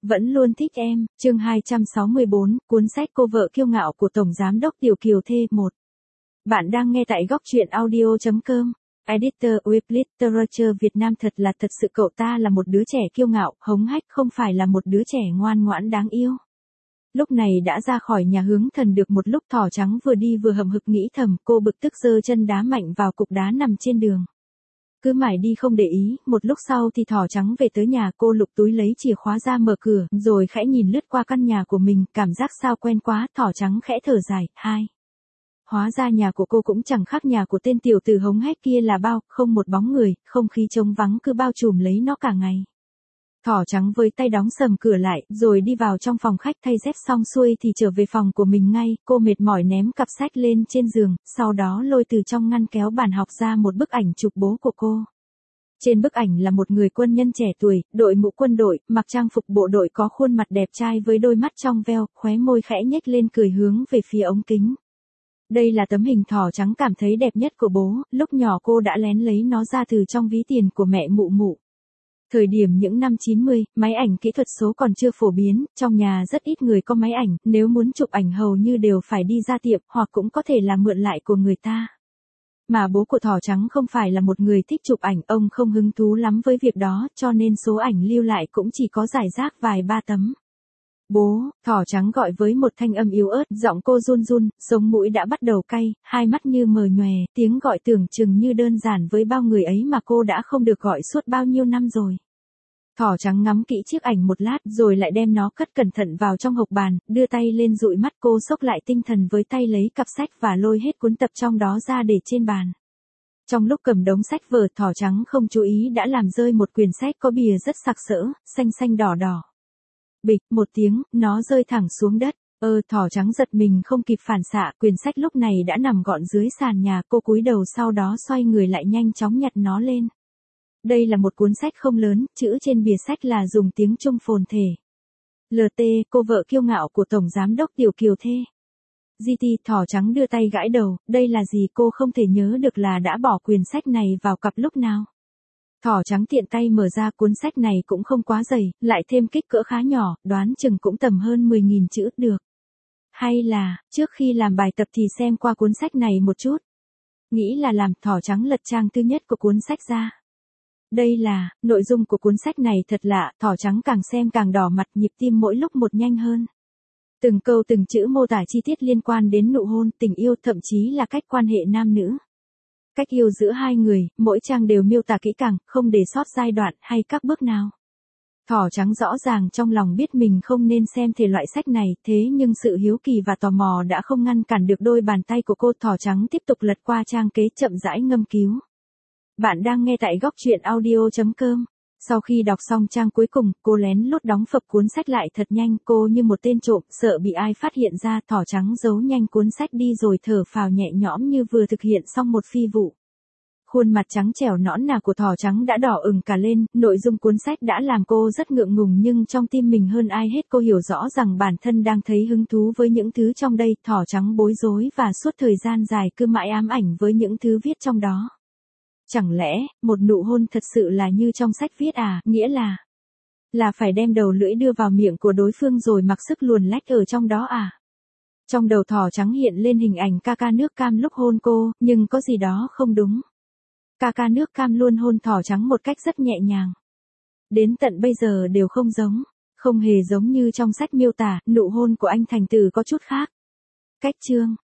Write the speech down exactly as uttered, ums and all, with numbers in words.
Vẫn luôn thích em, chương hai trăm sáu mươi bốn, cuốn sách Cô vợ kiêu ngạo của Tổng Giám đốc Tiểu Kiều Thê một. Bạn đang nghe tại góc truyện audio chấm com. Editor Web Literature Việt Nam. Thật là thật sự cậu ta là một đứa trẻ kiêu ngạo, hống hách, không phải là một đứa trẻ ngoan ngoãn đáng yêu. Lúc này đã ra khỏi nhà hướng thần được một lúc, Thỏ Trắng vừa đi vừa hậm hực nghĩ thầm, cô bực tức giơ chân đá mạnh vào cục đá nằm trên đường. Cứ mãi đi không để ý, một lúc sau thì Thỏ Trắng về tới nhà, cô lục túi lấy chìa khóa ra mở cửa, rồi khẽ nhìn lướt qua căn nhà của mình, cảm giác sao quen quá, Thỏ Trắng khẽ thở dài, hai. Hóa ra nhà của cô cũng chẳng khác nhà của tên tiểu tử hống hách kia là bao, không một bóng người, không khí trống vắng cứ bao trùm lấy nó cả ngày. Thỏ Trắng với tay đóng sầm cửa lại, rồi đi vào trong phòng khách thay dép xong xuôi thì trở về phòng của mình ngay, cô mệt mỏi ném cặp sách lên trên giường, sau đó lôi từ trong ngăn kéo bàn học ra một bức ảnh chụp bố của cô. Trên bức ảnh là một người quân nhân trẻ tuổi, đội mũ quân đội, mặc trang phục bộ đội, có khuôn mặt đẹp trai với đôi mắt trong veo, khóe môi khẽ nhếch lên cười hướng về phía ống kính. Đây là tấm hình Thỏ Trắng cảm thấy đẹp nhất của bố, lúc nhỏ cô đã lén lấy nó ra từ trong ví tiền của mẹ mụ mụ. Thời điểm những năm chín mươi, máy ảnh kỹ thuật số còn chưa phổ biến, trong nhà rất ít người có máy ảnh, nếu muốn chụp ảnh hầu như đều phải đi ra tiệm, hoặc cũng có thể là mượn lại của người ta. Mà bố của Thỏ Trắng không phải là một người thích chụp ảnh, ông không hứng thú lắm với việc đó, cho nên số ảnh lưu lại cũng chỉ có rải rác vài ba tấm. Bố, Thỏ Trắng gọi với một thanh âm yếu ớt, giọng cô run run, sống mũi đã bắt đầu cay, hai mắt như mờ nhòe, tiếng gọi tưởng chừng như đơn giản với bao người ấy mà cô đã không được gọi suốt bao nhiêu năm rồi. Thỏ Trắng ngắm kỹ chiếc ảnh một lát rồi lại đem nó cất cẩn thận vào trong hộc bàn, đưa tay lên dụi mắt, cô xốc lại tinh thần với tay lấy cặp sách và lôi hết cuốn tập trong đó ra để trên bàn. Trong lúc cầm đống sách vở, Thỏ Trắng không chú ý đã làm rơi một quyển sách có bìa rất sặc sỡ, xanh xanh đỏ đỏ. Bịch, một tiếng, nó rơi thẳng xuống đất. Ơ, Thỏ Trắng giật mình không kịp phản xạ, quyển sách lúc này đã nằm gọn dưới sàn nhà, cô cúi đầu sau đó xoay người lại nhanh chóng nhặt nó lên. Đây là một cuốn sách không lớn, chữ trên bìa sách là dùng tiếng Trung phồn thể. lờ tê, cô vợ kiêu ngạo của Tổng Giám đốc Tiểu Kiều Thê. giê tê, Thỏ Trắng đưa tay gãi đầu, đây là gì, cô không thể nhớ được là đã bỏ quyển sách này vào cặp lúc nào. Thỏ Trắng tiện tay mở ra, cuốn sách này cũng không quá dày, lại thêm kích cỡ khá nhỏ, đoán chừng cũng tầm hơn mười nghìn chữ được. Hay là, trước khi làm bài tập thì xem qua cuốn sách này một chút. Nghĩ là làm, Thỏ Trắng lật trang thứ nhất của cuốn sách ra. Đây là, nội dung của cuốn sách này thật lạ, Thỏ Trắng càng xem càng đỏ mặt, nhịp tim mỗi lúc một nhanh hơn. Từng câu từng chữ mô tả chi tiết liên quan đến nụ hôn, tình yêu, thậm chí là cách quan hệ nam nữ. Cách yêu giữa hai người, mỗi trang đều miêu tả kỹ càng, không để sót giai đoạn hay các bước nào. Thỏ Trắng rõ ràng trong lòng biết mình không nên xem thể loại sách này, thế nhưng sự hiếu kỳ và tò mò đã không ngăn cản được đôi bàn tay của cô. Thỏ Trắng tiếp tục lật qua trang kế, chậm rãi ngâm cứu. Bạn đang nghe tại góc truyện audio chấm com. Sau khi đọc xong trang cuối cùng, cô lén lút đóng phập cuốn sách lại thật nhanh, cô như một tên trộm, sợ bị ai phát hiện ra. Thỏ Trắng giấu nhanh cuốn sách đi rồi thở phào nhẹ nhõm như vừa thực hiện xong một phi vụ. Khuôn mặt trắng trẻo nõn nà của Thỏ Trắng đã đỏ ửng cả lên, nội dung cuốn sách đã làm cô rất ngượng ngùng, nhưng trong tim mình hơn ai hết cô hiểu rõ rằng bản thân đang thấy hứng thú với những thứ trong đây. Thỏ Trắng bối rối và suốt thời gian dài cứ mãi ám ảnh với những thứ viết trong đó. Chẳng lẽ, một nụ hôn thật sự là như trong sách viết à, nghĩa là, là phải đem đầu lưỡi đưa vào miệng của đối phương rồi mặc sức luồn lách ở trong đó à? Trong đầu Thỏ Trắng hiện lên hình ảnh ca ca nước cam lúc hôn cô, nhưng có gì đó không đúng. Ca ca nước cam luôn hôn Thỏ Trắng một cách rất nhẹ nhàng. Đến tận bây giờ đều không giống, không hề giống như trong sách miêu tả, nụ hôn của anh thành tử có chút khác. Cách chương,